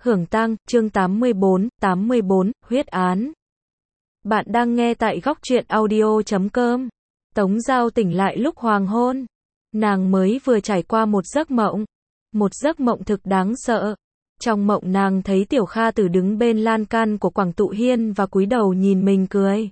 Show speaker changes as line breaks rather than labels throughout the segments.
Hưởng tang, chương 84, huyết án. Bạn đang nghe tại góc truyện audio.com. Tống Giao tỉnh lại lúc hoàng hôn. Nàng mới vừa trải qua một giấc mộng thực đáng sợ. Trong mộng nàng thấy Tiểu Kha Tử đứng bên lan can của Quảng Tụ Hiên và cúi đầu nhìn mình cười.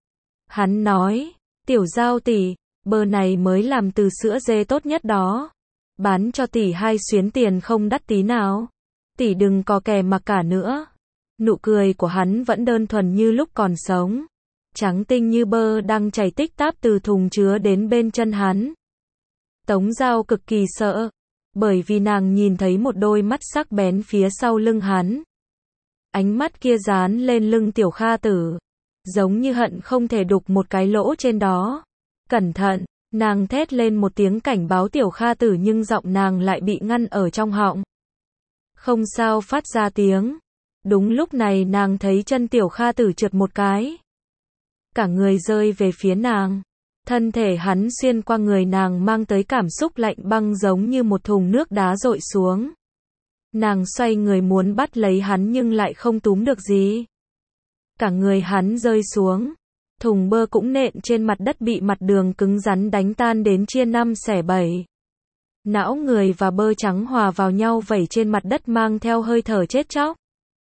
Hắn nói, Tiểu Giao tỷ, bơ này mới làm từ sữa dê tốt nhất đó. Bán cho tỷ 2 xuyến tiền không đắt tí nào. Tỷ đừng có kè mà cả nữa. Nụ cười của hắn vẫn đơn thuần như lúc còn sống. Trắng tinh như bơ đang chảy tích táp từ thùng chứa đến bên chân hắn. Tống Giao cực kỳ sợ. Bởi vì nàng nhìn thấy một đôi mắt sắc bén phía sau lưng hắn. Ánh mắt kia dán lên lưng Tiểu Kha Tử. Giống như hận không thể đục một cái lỗ trên đó. Cẩn thận, nàng thét lên một tiếng cảnh báo Tiểu Kha Tử nhưng giọng nàng lại bị ngăn ở trong họng. Không sao phát ra tiếng. Đúng lúc này nàng thấy chân Tiểu Kha Tử trượt một cái. Cả người rơi về phía nàng. Thân thể hắn xuyên qua người nàng mang tới cảm xúc lạnh băng giống như một thùng nước đá dội xuống. Nàng xoay người muốn bắt lấy hắn nhưng lại không túm được gì. Cả người hắn rơi xuống. Thùng bơ cũng nện trên mặt đất bị mặt đường cứng rắn đánh tan đến chia 5 xẻ 7. Não người và bơ trắng hòa vào nhau vẩy trên mặt đất mang theo hơi thở chết chóc.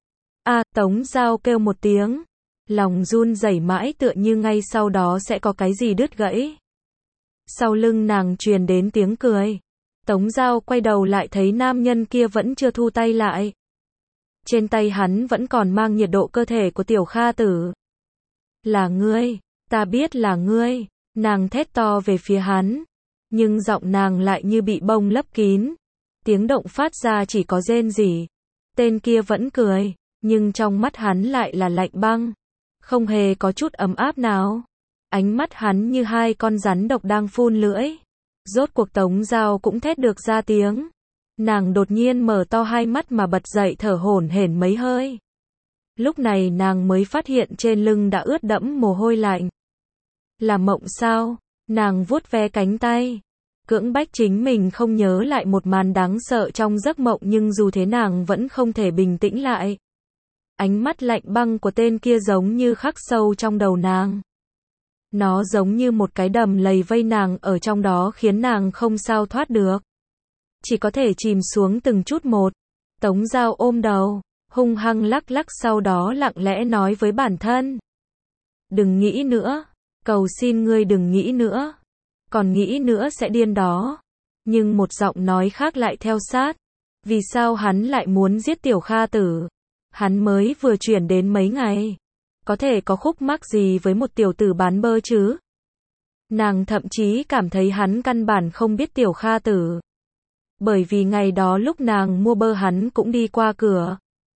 Tống Giao kêu một tiếng. Lòng run rẩy mãi tựa như ngay sau đó sẽ có cái gì đứt gãy. Sau lưng nàng truyền đến tiếng cười. Tống Giao quay đầu lại thấy nam nhân kia vẫn chưa thu tay lại. Trên tay hắn vẫn còn mang nhiệt độ cơ thể của Tiểu Kha Tử. Là ngươi, ta biết là ngươi, nàng thét to về phía hắn. Nhưng giọng nàng lại như bị bông lấp kín. Tiếng động phát ra chỉ có rên rỉ. Tên kia vẫn cười, nhưng trong mắt hắn lại là lạnh băng. Không hề có chút ấm áp nào. Ánh mắt hắn như 2 con rắn độc đang phun lưỡi. Rốt cuộc Tống Giao cũng thét được ra tiếng. Nàng đột nhiên mở to 2 mắt mà bật dậy thở hổn hển mấy hơi. Lúc này nàng mới phát hiện trên lưng đã ướt đẫm mồ hôi lạnh. Là mộng sao? Nàng vuốt ve cánh tay. Cưỡng bách chính mình không nhớ lại một màn đáng sợ trong giấc mộng nhưng dù thế nàng vẫn không thể bình tĩnh lại. Ánh mắt lạnh băng của tên kia giống như khắc sâu trong đầu nàng. Nó giống như một cái đầm lầy vây nàng ở trong đó khiến nàng không sao thoát được. Chỉ có thể chìm xuống từng chút một. Tống Giao ôm đầu, hung hăng lắc lắc sau đó lặng lẽ nói với bản thân. Đừng nghĩ nữa, cầu xin ngươi đừng nghĩ nữa. Còn nghĩ nữa sẽ điên đó. Nhưng một giọng nói khác lại theo sát. Vì sao hắn lại muốn giết Tiểu Kha Tử? Hắn mới vừa chuyển đến mấy ngày. Có thể có khúc mắc gì với một tiểu tử bán bơ chứ? Nàng thậm chí cảm thấy hắn căn bản không biết Tiểu Kha Tử. Bởi vì ngày đó lúc nàng mua bơ hắn cũng đi qua cửa.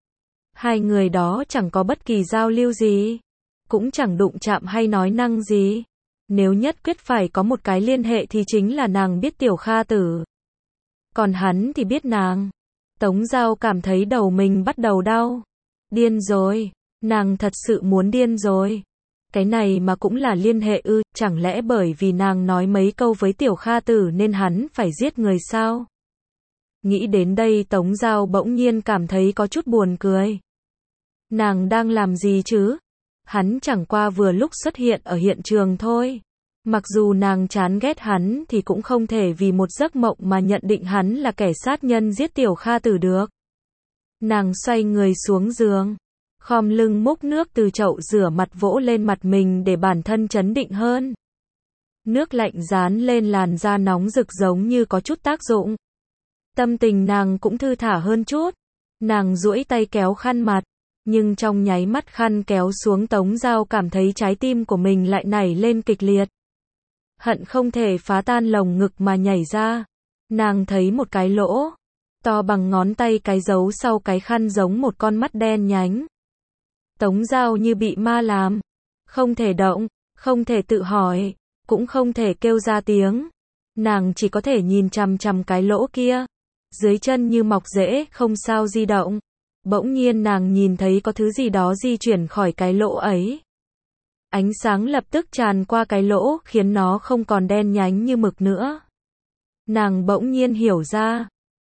2 người đó chẳng có bất kỳ giao lưu gì. Cũng chẳng đụng chạm hay nói năng gì. Nếu nhất quyết phải có một cái liên hệ thì chính là nàng biết Tiểu Kha Tử. Còn hắn thì biết nàng. Tống Giao cảm thấy đầu mình bắt đầu đau. Điên rồi. Nàng thật sự muốn điên rồi. Cái này mà cũng là liên hệ ư? Chẳng lẽ bởi vì nàng nói mấy câu với Tiểu Kha Tử nên hắn phải giết người sao? Nghĩ đến đây Tống Giao bỗng nhiên cảm thấy có chút buồn cười. Nàng đang làm gì chứ? Hắn chẳng qua vừa lúc xuất hiện ở hiện trường thôi. Mặc dù nàng chán ghét hắn thì cũng không thể vì một giấc mộng mà nhận định hắn là kẻ sát nhân giết Tiểu Kha Tử được. Nàng xoay người xuống giường. Khom lưng múc nước từ chậu rửa mặt vỗ lên mặt mình để bản thân trấn định hơn. Nước lạnh dán lên làn da nóng rực giống như có chút tác dụng. Tâm tình nàng cũng thư thả hơn chút. Nàng duỗi tay kéo khăn mặt. Nhưng trong nháy mắt khăn kéo xuống Tống Giao cảm thấy trái tim của mình lại nảy lên kịch liệt. Hận không thể phá tan lồng ngực mà nhảy ra. Nàng thấy một cái lỗ. To bằng ngón tay cái giấu sau cái khăn giống một con mắt đen nhánh. Tống Giao như bị ma làm. Không thể động, không thể tự hỏi, cũng không thể kêu ra tiếng. Nàng chỉ có thể nhìn chằm chằm cái lỗ kia. Dưới chân như mọc rễ không sao di động. Bỗng nhiên nàng nhìn thấy có thứ gì đó di chuyển khỏi cái lỗ ấy. Ánh sáng lập tức tràn qua cái lỗ khiến nó không còn đen nhánh như mực nữa. Nàng bỗng nhiên hiểu ra.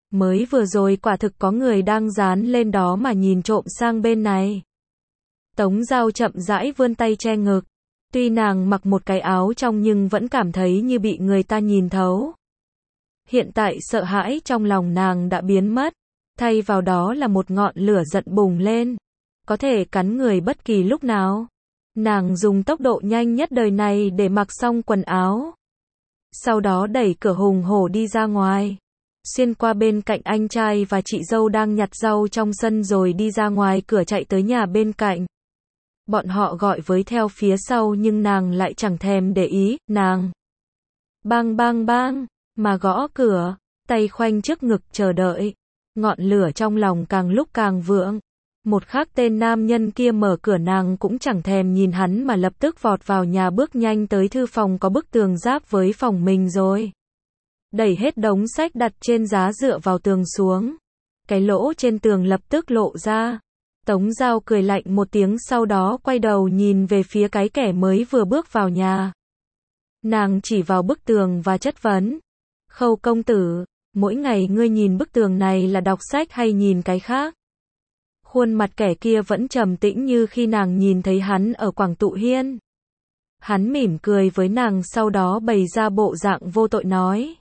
Mới vừa rồi quả thực có người đang dán lên đó mà nhìn trộm sang bên này. Tống Giao chậm rãi vươn tay che ngực. Tuy nàng mặc một cái áo trong nhưng vẫn cảm thấy như bị người ta nhìn thấu. Hiện tại sợ hãi trong lòng nàng đã biến mất. Thay vào đó là một ngọn lửa giận bùng lên. Có thể cắn người bất kỳ lúc nào. Nàng dùng tốc độ nhanh nhất đời này để mặc xong quần áo. Sau đó đẩy cửa hùng hổ đi ra ngoài. Xuyên qua bên cạnh anh trai và chị dâu đang nhặt rau trong sân rồi đi ra ngoài cửa chạy tới nhà bên cạnh. Bọn họ gọi với theo phía sau nhưng nàng lại chẳng thèm để ý, nàng bang bang bang mà gõ cửa, tay khoanh trước ngực chờ đợi. Ngọn lửa trong lòng càng lúc càng vượng. Một khắc tên nam nhân kia mở cửa nàng cũng chẳng thèm nhìn hắn mà lập tức vọt vào nhà bước nhanh tới thư phòng có bức tường giáp với phòng mình rồi. Đẩy hết đống sách đặt trên giá dựa vào tường xuống. Cái lỗ trên tường lập tức lộ ra. Tống Giao cười lạnh một tiếng sau đó quay đầu nhìn về phía cái kẻ mới vừa bước vào nhà. Nàng chỉ vào bức tường và chất vấn. Khâu công tử, mỗi ngày ngươi nhìn bức tường này là đọc sách hay nhìn cái khác? Khuôn mặt kẻ kia vẫn trầm tĩnh như khi nàng nhìn thấy hắn ở Quảng Tụ Hiên. Hắn mỉm cười với nàng sau đó bày ra bộ dạng vô tội nói.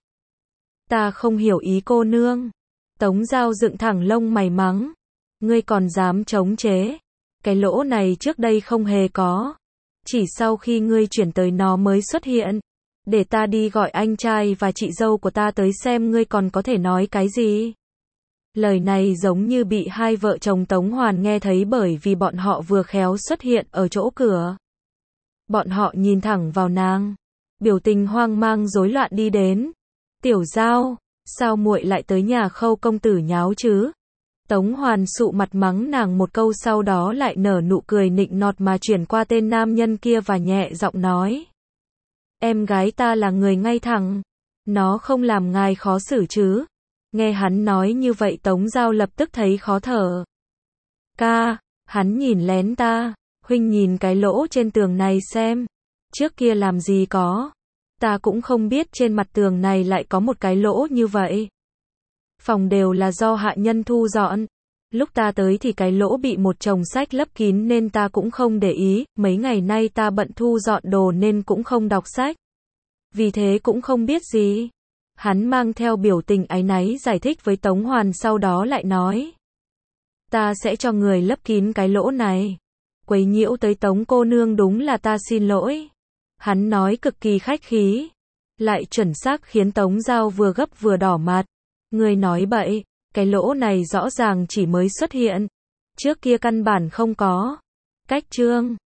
Ta không hiểu ý cô nương. Tống Giao dựng thẳng lông mày mắng. Ngươi còn dám chống chế. Cái lỗ này trước đây không hề có. Chỉ sau khi ngươi chuyển tới nó mới xuất hiện. Để ta đi gọi anh trai và chị dâu của ta tới xem ngươi còn có thể nói cái gì. Lời này giống như bị hai vợ chồng Tống Hoàn nghe thấy bởi vì bọn họ vừa khéo xuất hiện ở chỗ cửa. Bọn họ nhìn thẳng vào nàng. Biểu tình hoang mang rối loạn đi đến. Tiểu Giao, sao muội lại tới nhà Khâu công tử nháo chứ? Tống Hoàn sụ mặt mắng nàng một câu sau đó lại nở nụ cười nịnh nọt mà chuyển qua tên nam nhân kia và nhẹ giọng nói. Em gái ta là người ngay thẳng. Nó không làm ngài khó xử chứ? Nghe hắn nói như vậy Tống Giao lập tức thấy khó thở. Ca, hắn nhìn lén ta. Huynh nhìn cái lỗ trên tường này xem. Trước kia làm gì có. Ta cũng không biết trên mặt tường này lại có một cái lỗ như vậy. Phòng đều là do hạ nhân thu dọn. Lúc ta tới thì cái lỗ bị một chồng sách lấp kín nên ta cũng không để ý. Mấy ngày nay ta bận thu dọn đồ nên cũng không đọc sách. Vì thế cũng không biết gì. Hắn mang theo biểu tình áy náy giải thích với Tống Hoàn sau đó lại nói. Ta sẽ cho người lấp kín cái lỗ này. Quấy nhiễu tới Tống cô nương đúng là ta xin lỗi. Hắn nói cực kỳ khách khí. Lại chuẩn xác khiến Tống Giao vừa gấp vừa đỏ mặt. Người nói bậy, cái lỗ này rõ ràng chỉ mới xuất hiện. Trước kia căn bản không có. Cách chương